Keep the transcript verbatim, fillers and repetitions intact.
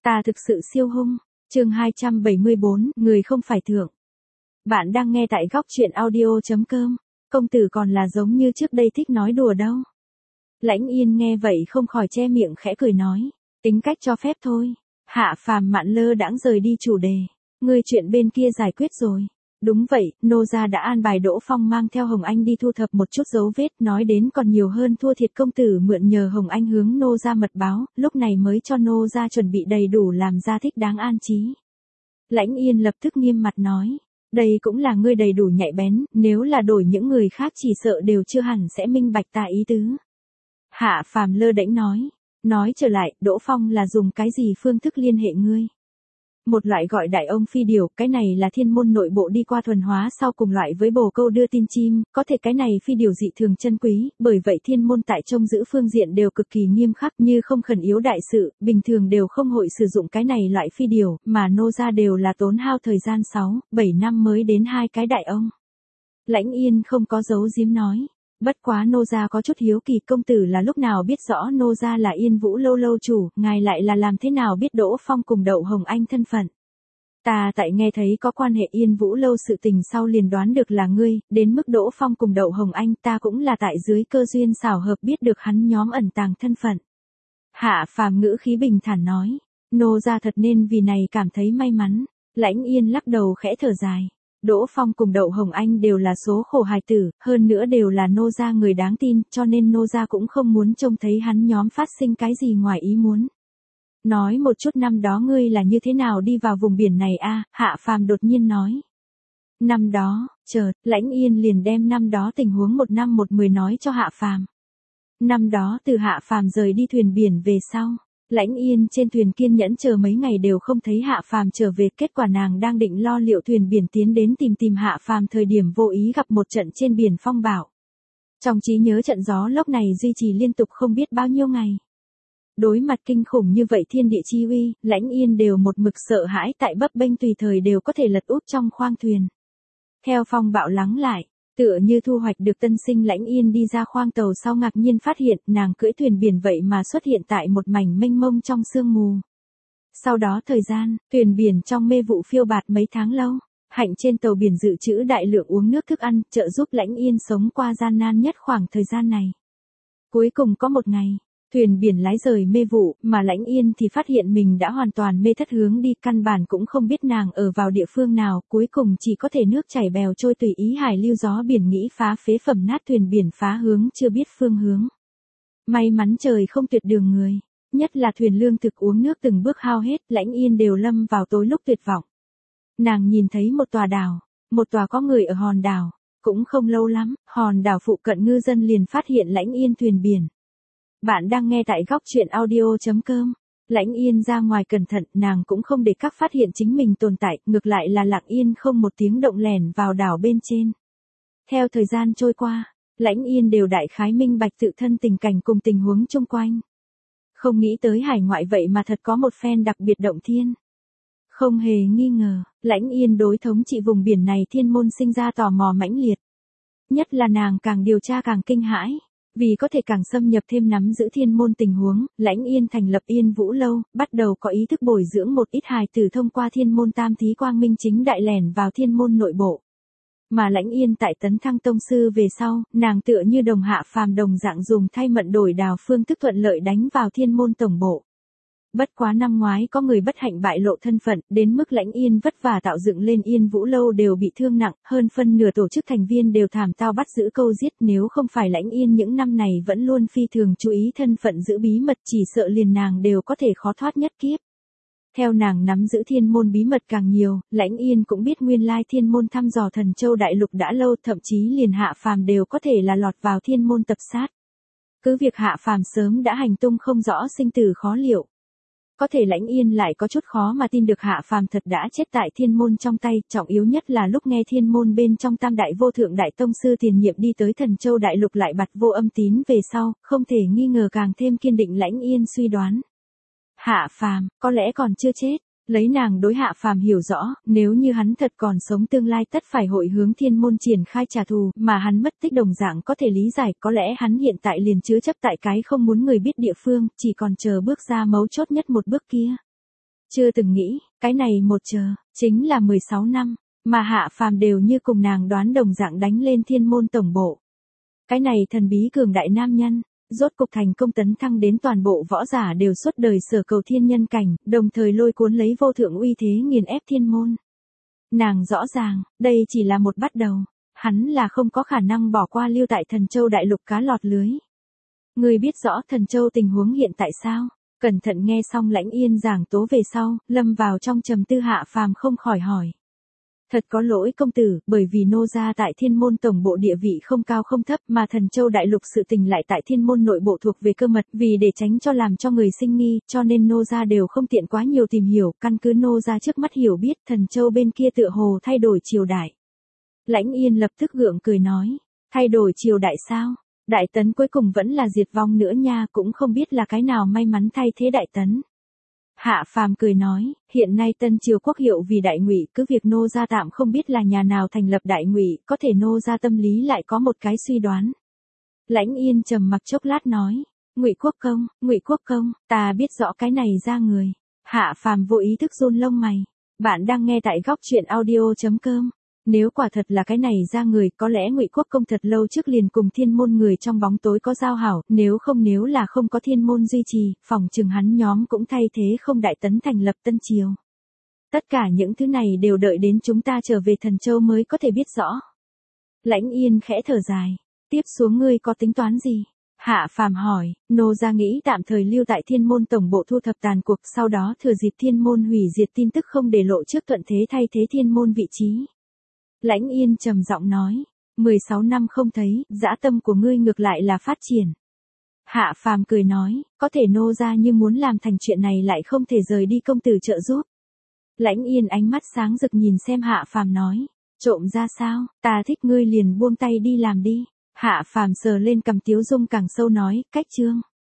Ta thực sự siêu hung. Chương hai trăm bảy mươi bốn, người không phải thượng. Bạn đang nghe tại góc truyện audio chấm com. Công tử còn là giống như trước đây thích nói đùa đâu. Lãnh Yên nghe vậy không khỏi che miệng khẽ cười nói, tính cách cho phép thôi. Hạ Phàm mạn lơ đãng rời đi chủ đề. Ngươi chuyện bên kia giải quyết rồi. Đúng vậy, nô gia đã an bài Đỗ Phong mang theo Hồng Anh đi thu thập một chút dấu vết, nói đến còn nhiều hơn thua thiệt công tử mượn nhờ Hồng Anh hướng nô gia mật báo, lúc này mới cho nô gia chuẩn bị đầy đủ làm gia thích đáng an trí. Lãnh Yên lập tức nghiêm mặt nói, đây cũng là ngươi đầy đủ nhạy bén, nếu là đổi những người khác chỉ sợ đều chưa hẳn sẽ minh bạch ta ý tứ. Hạ Phàm lơ đễnh nói, nói trở lại, Đỗ Phong là dùng cái gì phương thức liên hệ ngươi? Một loại gọi đại ông phi điều, cái này là thiên môn nội bộ đi qua thuần hóa sau cùng loại với bồ câu đưa tin chim, có thể cái này phi điều dị thường chân quý, bởi vậy thiên môn tại trông giữ phương diện đều cực kỳ nghiêm khắc như không khẩn yếu đại sự, bình thường đều không hội sử dụng cái này loại phi điều, mà nô gia đều là tốn hao thời gian sáu, bảy năm mới đến hai cái đại ông. Lãnh Yên không có giấu giếm nói. Bất quá nô gia có chút hiếu kỳ, công tử là lúc nào biết rõ nô gia là Yên Vũ lâu lâu chủ, ngài lại là làm thế nào biết Đỗ Phong cùng Đậu Hồng Anh thân phận? Ta tại nghe thấy có quan hệ Yên Vũ lâu sự tình sau liền đoán được là ngươi, đến mức Đỗ Phong cùng Đậu Hồng Anh ta cũng là tại dưới cơ duyên xảo hợp biết được hắn nhóm ẩn tàng thân phận. Hạ Phàm ngữ khí bình thản nói, nô gia thật nên vì này cảm thấy may mắn. Lãnh Yên lắc đầu khẽ thở dài. Đỗ Phong cùng Đậu Hồng Anh đều là số khổ hài tử, hơn nữa đều là nô gia người đáng tin, cho nên nô gia cũng không muốn trông thấy hắn nhóm phát sinh cái gì ngoài ý muốn. Nói một chút năm đó ngươi là như thế nào đi vào vùng biển này a? Hạ Phàm đột nhiên nói. Năm đó, chợt, Lãnh Yên liền đem năm đó tình huống một năm một mười nói cho Hạ Phàm. Năm đó từ Hạ Phàm rời đi thuyền biển về sau. Lãnh Yên trên thuyền kiên nhẫn chờ mấy ngày đều không thấy Hạ Phàm trở về, kết quả nàng đang định lo liệu thuyền biển tiến đến tìm tìm Hạ Phàm thời điểm vô ý gặp một trận trên biển phong bạo. Trong trí nhớ trận gió lốc này duy trì liên tục không biết bao nhiêu ngày. Đối mặt kinh khủng như vậy thiên địa chi uy, Lãnh Yên đều một mực sợ hãi tại bấp bênh tùy thời đều có thể lật úp trong khoang thuyền. Theo phong bạo lắng lại, tựa như thu hoạch được tân sinh, Lãnh Yên đi ra khoang tàu sau ngạc nhiên phát hiện nàng cưỡi thuyền biển vậy mà xuất hiện tại một mảnh mênh mông trong sương mù. Sau đó thời gian, thuyền biển trong mê vụ phiêu bạt mấy tháng lâu, hạnh trên tàu biển dự trữ đại lượng uống nước thức ăn, trợ giúp Lãnh Yên sống qua gian nan nhất khoảng thời gian này. Cuối cùng có một ngày, thuyền biển lái rời mê vụ, mà Lãnh Yên thì phát hiện mình đã hoàn toàn mê thất hướng đi, căn bản cũng không biết nàng ở vào địa phương nào, cuối cùng chỉ có thể nước chảy bèo trôi tùy ý hải lưu gió biển nghĩ phá phế phẩm nát thuyền biển phá hướng chưa biết phương hướng. May mắn trời không tuyệt đường người, nhất là thuyền lương thực uống nước từng bước hao hết, Lãnh Yên đều lâm vào tối lúc tuyệt vọng. Nàng nhìn thấy một tòa đảo, một tòa có người ở hòn đảo, cũng không lâu lắm, hòn đảo phụ cận ngư dân liền phát hiện Lãnh Yên thuyền biển. Bạn đang nghe tại góc truyện audio chấm com. Lãnh Yên ra ngoài cẩn thận, nàng cũng không để các phát hiện chính mình tồn tại, ngược lại là lặng yên không một tiếng động lẻn vào đảo bên trên. Theo thời gian trôi qua, Lãnh Yên đều đại khái minh bạch tự thân tình cảnh cùng tình huống chung quanh. Không nghĩ tới hải ngoại vậy mà thật có một phen đặc biệt động thiên. Không hề nghi ngờ, Lãnh Yên đối thống trị vùng biển này thiên môn sinh ra tò mò mãnh liệt. Nhất là nàng càng điều tra càng kinh hãi. Vì có thể càng xâm nhập thêm nắm giữ thiên môn tình huống, Lãnh Yên thành lập Yên Vũ lâu, bắt đầu có ý thức bồi dưỡng một ít hài tử thông qua thiên môn tam thí quang minh chính đại lẻn vào thiên môn nội bộ. Mà Lãnh Yên tại tấn thăng tông sư về sau, nàng tựa như đồng Hạ Phàm đồng dạng dùng thay mận đổi đào phương thức thuận lợi đánh vào thiên môn tổng bộ. Bất quá năm ngoái có người bất hạnh bại lộ thân phận, đến mức Lãnh Yên vất vả tạo dựng lên Yên Vũ lâu đều bị thương nặng, hơn phân nửa tổ chức thành viên đều thảm tao bắt giữ câu giết, nếu không phải Lãnh Yên những năm này vẫn luôn phi thường chú ý thân phận giữ bí mật, chỉ sợ liền nàng đều có thể khó thoát nhất kiếp. Theo nàng nắm giữ thiên môn bí mật càng nhiều, Lãnh Yên cũng biết nguyên lai thiên môn thăm dò Thần Châu đại lục đã lâu, thậm chí liền Hạ Phàm đều có thể là lọt vào thiên môn tập sát. Cứ việc Hạ Phàm sớm đã hành tung không rõ sinh tử khó liệu. Có thể Lãnh Yên lại có chút khó mà tin được Hạ Phàm thật đã chết tại thiên môn trong tay, trọng yếu nhất là lúc nghe thiên môn bên trong tam đại vô thượng đại tông sư tiền nhiệm đi tới Thần Châu đại lục lại bặt vô âm tín về sau, không thể nghi ngờ càng thêm kiên định Lãnh Yên suy đoán. Hạ Phàm, có lẽ còn chưa chết, lấy nàng đối Hạ Phàm hiểu rõ, nếu như hắn thật còn sống tương lai tất phải hội hướng thiên môn triển khai trả thù, mà hắn mất tích đồng dạng có thể lý giải, có lẽ hắn hiện tại liền chứa chấp tại cái không muốn người biết địa phương, chỉ còn chờ bước ra mấu chốt nhất một bước kia. Chưa từng nghĩ, cái này một chờ, chính là mười sáu năm, mà Hạ Phàm đều như cùng nàng đoán đồng dạng đánh lên thiên môn tổng bộ. Cái này thần bí cường đại nam nhân, rốt cục thành công tấn thăng đến toàn bộ võ giả đều suốt đời sở cầu thiên nhân cảnh, đồng thời lôi cuốn lấy vô thượng uy thế nghiền ép thiên môn. Nàng rõ ràng, đây chỉ là một bắt đầu, hắn là không có khả năng bỏ qua lưu tại Thần Châu đại lục cá lọt lưới. Người biết rõ Thần Châu tình huống hiện tại sao? Cẩn thận nghe xong Lãnh Yên giảng tố về sau, lâm vào trong trầm tư. Hạ Phàm không khỏi hỏi. Thật có lỗi công tử, bởi vì nô gia tại thiên môn tổng bộ địa vị không cao không thấp, mà Thần Châu đại lục sự tình lại tại thiên môn nội bộ thuộc về cơ mật, vì để tránh cho làm cho người sinh nghi, cho nên nô gia đều không tiện quá nhiều tìm hiểu, căn cứ nô gia trước mắt hiểu biết, Thần Châu bên kia tựa hồ thay đổi triều đại. Lãnh Yên lập tức gượng cười nói, thay đổi triều đại sao? Đại Tấn cuối cùng vẫn là diệt vong nữa nha, cũng không biết là cái nào may mắn thay thế Đại Tấn. Hạ Phàm cười nói, hiện nay Tân Triều quốc hiệu vì Đại Ngụy, cứ việc nô gia tạm không biết là nhà nào thành lập Đại Ngụy, có thể nô gia tâm lý lại có một cái suy đoán. Lãnh Yên trầm mặc chốc lát nói, Ngụy Quốc Công, Ngụy Quốc Công, ta biết rõ cái này ra người. Hạ Phàm vô ý thức run lông mày. Bạn đang nghe tại góc truyện audio chấm com. Nếu quả thật là cái này ra người, có lẽ Ngụy Quốc Công thật lâu trước liền cùng thiên môn người trong bóng tối có giao hảo, nếu không nếu là không có thiên môn duy trì, phòng chừng hắn nhóm cũng thay thế không Đại Tấn thành lập Tân Triều. Tất cả những thứ này đều đợi đến chúng ta trở về Thần Châu mới có thể biết rõ. Lãnh Yên khẽ thở dài, tiếp xuống ngươi có tính toán gì? Hạ Phàm hỏi, nô gia nghĩ tạm thời lưu tại thiên môn tổng bộ thu thập tàn cuộc, sau đó thừa dịp thiên môn hủy diệt tin tức không để lộ trước thuận thế thay thế thiên môn vị trí. Lãnh Yên trầm giọng nói, mười sáu năm không thấy, dã tâm của ngươi ngược lại là phát triển. Hạ Phàm cười nói, có thể nô gia như muốn làm thành chuyện này lại không thể rời đi công tử trợ giúp. Lãnh Yên ánh mắt sáng rực nhìn xem Hạ Phàm nói, trộm ra sao, ta thích ngươi liền buông tay đi làm đi. Hạ Phàm sờ lên cằm tiếu dung càng sâu nói, cách chương.